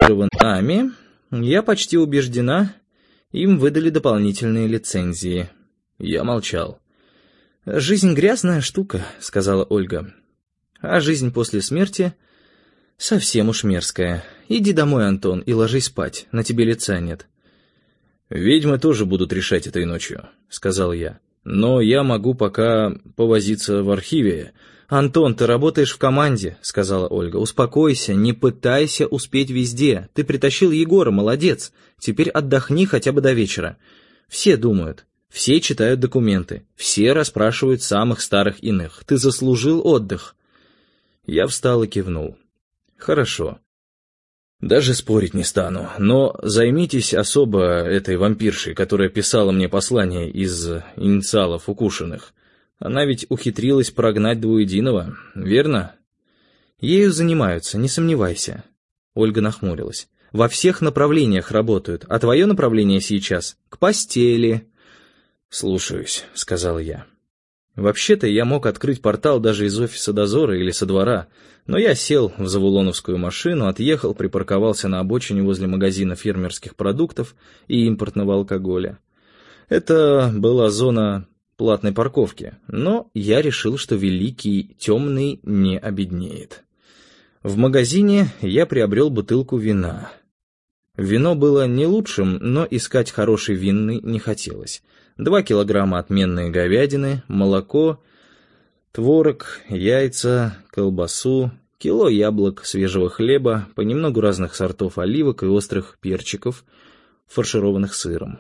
нами, я почти убеждена, им выдали дополнительные лицензии. Я молчал. «Жизнь грязная штука», — сказала Ольга. «А жизнь после смерти совсем уж мерзкая. Иди домой, Антон, и ложись спать, на тебе лица нет». «Ведьмы тоже будут решать этой ночью», — сказал я. «Но я могу пока повозиться в архиве». «Антон, ты работаешь в команде», — сказала Ольга. «Успокойся, не пытайся успеть везде. Ты притащил Егора, молодец. Теперь отдохни хотя бы до вечера. Все думают, все читают документы, все расспрашивают самых старых иных. Ты заслужил отдых». Я встал и кивнул. «Хорошо. Даже спорить не стану, но займитесь особо этой вампиршей, которая писала мне послание из инициалов укушенных. Она ведь ухитрилась прогнать Двуединого, верно?» «Ею занимаются, не сомневайся». Ольга нахмурилась. «Во всех направлениях работают, а твое направление сейчас — к постели». «Слушаюсь», — сказал я. Вообще-то я мог открыть портал даже из офиса дозора или со двора, но я сел в завулоновскую машину, отъехал, припарковался на обочине возле магазина фермерских продуктов и импортного алкоголя. Это была зона платной парковки, но я решил, что Великий Темный не обеднеет. В магазине я приобрел бутылку вина. Вино было не лучшим, но искать хороший винный не хотелось. 2 килограмма отменной говядины, молоко, творог, яйца, колбасу, кило яблок, свежего хлеба, понемногу разных сортов оливок и острых перчиков, фаршированных сыром.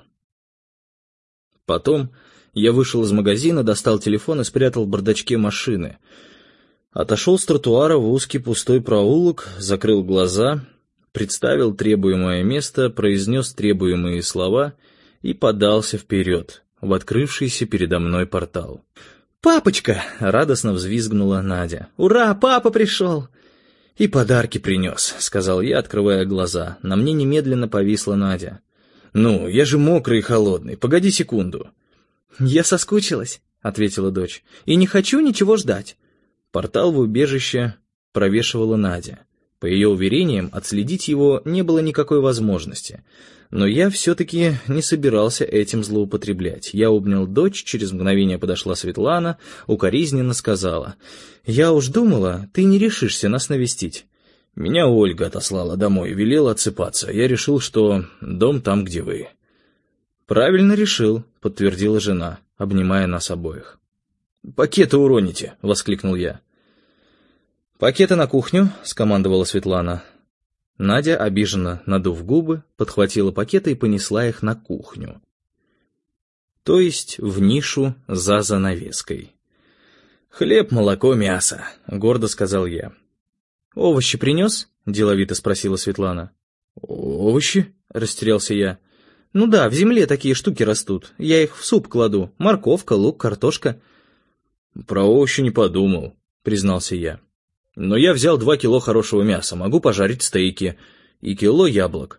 Потом я вышел из магазина, достал телефон и спрятал в бардачке машины. Отошел с тротуара в узкий пустой проулок, закрыл глаза, представил требуемое место, произнес требуемые слова и подался вперед в открывшийся передо мной портал. «Папочка!» — радостно взвизгнула Надя. «Ура, папа пришел!» «И подарки принес», — сказал я, открывая глаза. На мне немедленно повисла Надя. «Ну, я же мокрый и холодный, погоди секунду». «Я соскучилась», — ответила дочь, — «и не хочу ничего ждать». Портал в убежище провешивала Надя. По ее уверениям, отследить его не было никакой возможности. Но я все-таки не собирался этим злоупотреблять. Я обнял дочь, через мгновение подошла Светлана, укоризненно сказала: «Я уж думала, ты не решишься нас навестить». «Меня Ольга отослала домой, велела отсыпаться. Я решил, что дом там, где вы». «Правильно решил», — подтвердила жена, обнимая нас обоих. «Пакеты уроните», — воскликнул я. «Пакеты на кухню», — скомандовала Светлана. Надя, обиженно надув губы, подхватила пакеты и понесла их на кухню. То есть в нишу за занавеской. «Хлеб, молоко, мясо», — гордо сказал я. «Овощи принес?» — деловито спросила Светлана. «Овощи?» — растерялся я. «Ну да, в земле такие штуки растут. Я их в суп кладу. Морковка, лук, картошка». «Про овощи не подумал», — признался я. «Но я взял 2 кило хорошего мяса, могу пожарить стейки, и кило яблок».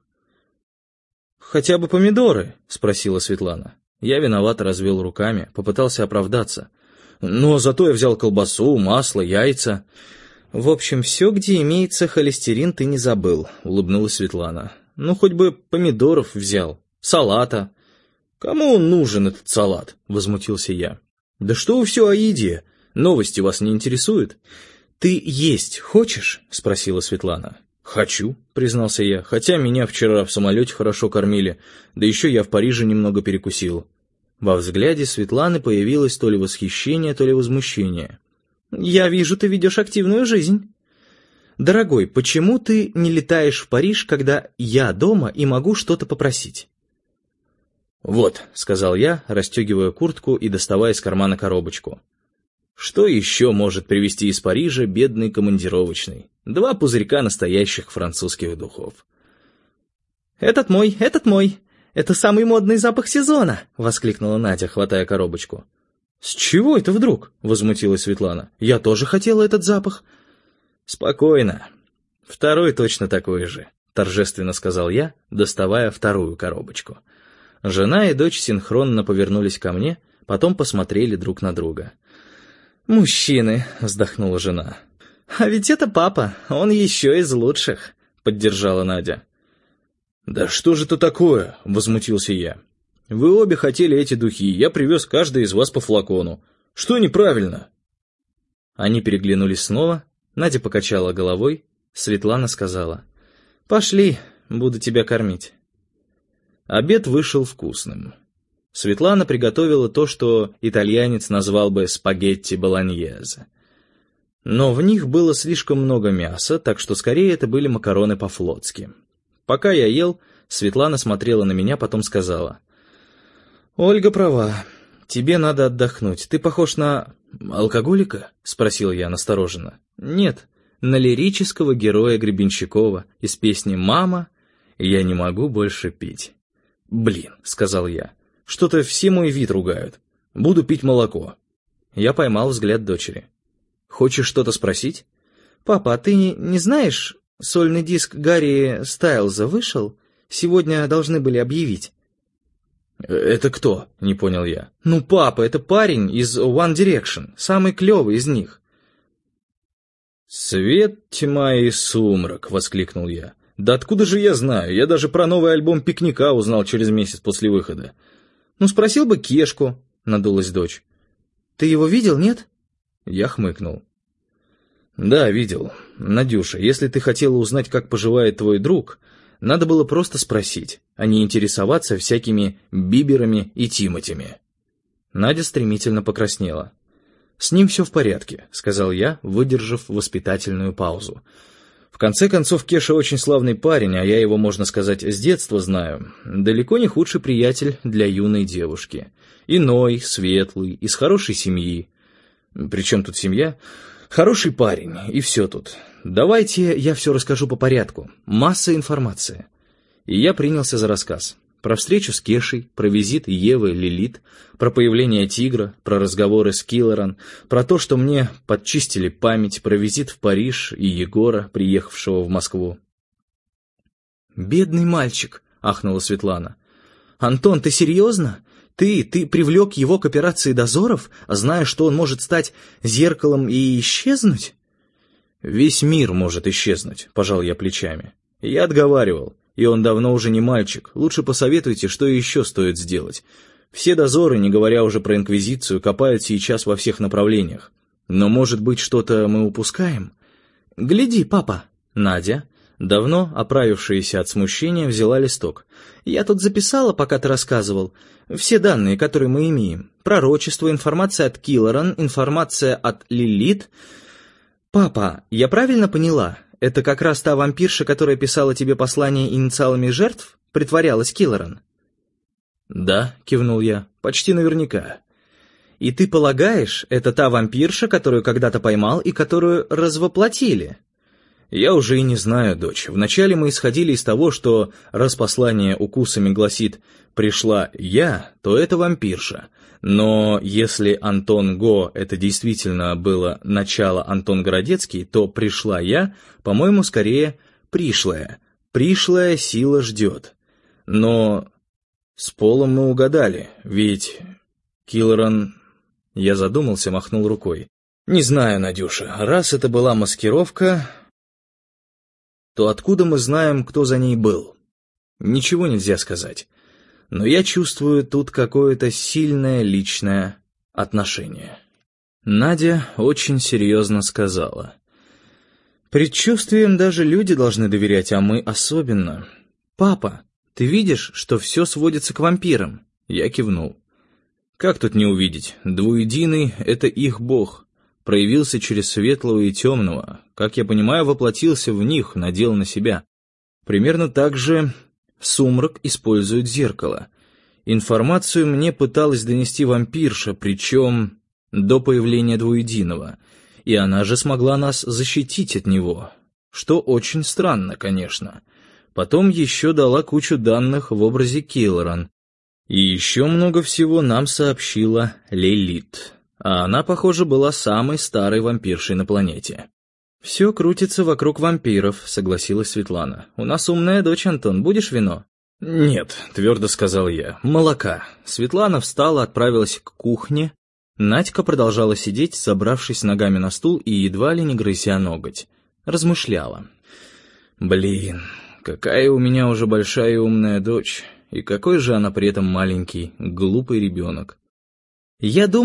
«Хотя бы помидоры?» — спросила Светлана. Я виновато развел руками, попытался оправдаться. «Но зато я взял колбасу, масло, яйца». «В общем, все, где имеется холестерин, ты не забыл», — улыбнулась Светлана. «Ну, хоть бы помидоров взял, салата». «Кому он нужен, этот салат?» — возмутился я. «Да что вы все о еде? Новости вас не интересуют?» «Ты есть хочешь?» — спросила Светлана. «Хочу», — признался я, хотя меня вчера в самолете хорошо кормили, да еще я в Париже немного перекусил. Во взгляде Светланы появилось то ли восхищение, то ли возмущение. «Я вижу, ты ведешь активную жизнь». «Дорогой, почему ты не летаешь в Париж, когда я дома и могу что-то попросить?» «Вот», — сказал я, расстегивая куртку и доставая из кармана коробочку. Что еще может привезти из Парижа бедный командировочный? 2 пузырька настоящих французских духов. «Этот мой, этот мой! Это самый модный запах сезона!» — воскликнула Надя, хватая коробочку. «С чего это вдруг?» — возмутилась Светлана. «Я тоже хотела этот запах». «Спокойно. Второй точно такой же», — торжественно сказал я, доставая вторую коробочку. Жена и дочь синхронно повернулись ко мне, потом посмотрели друг на друга. «Мужчины», — вздохнула жена. «А ведь это папа, он еще из лучших», — поддержала Надя. «Да что же это такое?» — возмутился я. «Вы обе хотели эти духи, я привез каждый из вас по флакону. Что неправильно?» Они переглянулись снова, Надя покачала головой, Светлана сказала: «Пошли, буду тебя кормить». Обед вышел вкусным. Светлана приготовила то, что итальянец назвал бы спагетти болоньезе. Но в них было слишком много мяса, так что скорее это были макароны по-флотски. Пока я ел, Светлана смотрела на меня, потом сказала: «Ольга права, тебе надо отдохнуть. Ты похож на...» «Алкоголика?» — спросил я настороженно. «Нет, на лирического героя Гребенщикова из песни «Мама, я не могу больше пить». «Блин», — сказал я, — «что-то все мой вид ругают. Буду пить молоко». Я поймал взгляд дочери. «Хочешь что-то спросить?» «Папа, а ты не знаешь, сольный диск Гарри Стайлза вышел? Сегодня должны были объявить». «Это кто?» — не понял я. «Ну, папа, это парень из One Direction, самый клевый из них». «Свет, тьма и сумрак!» — воскликнул я. «Да откуда же я знаю? Я даже про новый альбом «Пикника» узнал через месяц после выхода». «Ну, спросил бы Кешку», — надулась дочь. «Ты его видел, нет?» Я хмыкнул. «Да, видел. Надюша, если ты хотела узнать, как поживает твой друг, надо было просто спросить, а не интересоваться всякими Биберами и Тимотями». Надя стремительно покраснела. «С ним все в порядке», — сказал я, выдержав воспитательную паузу. «В конце концов, Кеша очень славный парень, а я его, можно сказать, с детства знаю. Далеко не худший приятель для юной девушки. Иной, светлый, из хорошей семьи. Причем тут семья? Хороший парень, и все тут. Давайте я все расскажу по порядку. Масса информации». И я принялся за рассказ. Про встречу с Кешей, про визит Евы Лилит, про появление тигра, про разговоры с Киллеран, про то, что мне подчистили память, про визит в Париж и Егора, приехавшего в Москву. «Бедный мальчик», — ахнула Светлана. «Антон, ты серьезно? Ты привлек его к операции дозоров, зная, что он может стать зеркалом и исчезнуть?» «Весь мир может исчезнуть», — пожал я плечами. «Я отговаривал. И он давно уже не мальчик. Лучше посоветуйте, что еще стоит сделать. Все дозоры, не говоря уже про Инквизицию, копают сейчас во всех направлениях. Но, может быть, что-то мы упускаем?» «Гляди, папа!» Надя, давно оправившаяся от смущения, взяла листок. «Я тут записала, пока ты рассказывал, все данные, которые мы имеем. Пророчество, информация от Киллеран, информация от Лилит. Папа, я правильно поняла? Это как раз та вампирша, которая писала тебе послание инициалами жертв, притворялась Киллеран?» «Да», — кивнул я, — «почти наверняка». «И ты полагаешь, это та вампирша, которую когда-то поймал и которую развоплотили?» «Я уже и не знаю, дочь. Вначале мы исходили из того, что раз послание укусами гласит «пришла я», то это вампирша. Но если Антон Го это действительно было начало Антон Городецкий, то «пришла я», по-моему, скорее «пришлая». «Пришлая сила ждет». Но с полом мы угадали, ведь Киллеран... Я задумался, махнул рукой. «Не знаю, Надюша, раз это была маскировка, то откуда мы знаем, кто за ней был? Ничего нельзя сказать. Но я чувствую тут какое-то сильное личное отношение». Надя очень серьезно сказала: «Предчувствиям даже люди должны доверять, а мы особенно. Папа, ты видишь, что все сводится к вампирам?» Я кивнул. «Как тут не увидеть? Двуединый — это их бог. Проявился через светлого и темного. Как я понимаю, воплотился в них, надел на себя. Примерно так же сумрак использует зеркало. Информацию мне пыталась донести вампирша, причем до появления двуединого. И она же смогла нас защитить от него. Что очень странно, конечно. Потом еще дала кучу данных в образе Киллеран. И еще много всего нам сообщила Лилит. А она, похоже, была самой старой вампиршей на планете. «Все крутится вокруг вампиров», — согласилась Светлана. «У нас умная дочь, Антон. Будешь вино?» «Нет», — твердо сказал я. «Молока». Светлана встала, отправилась к кухне. Надька продолжала сидеть, забравшись ногами на стул и едва ли не грызя ноготь. Размышляла. «Блин, Какая у меня уже большая и умная дочь, и какой же она при этом маленький, глупый ребенок. Я думаю,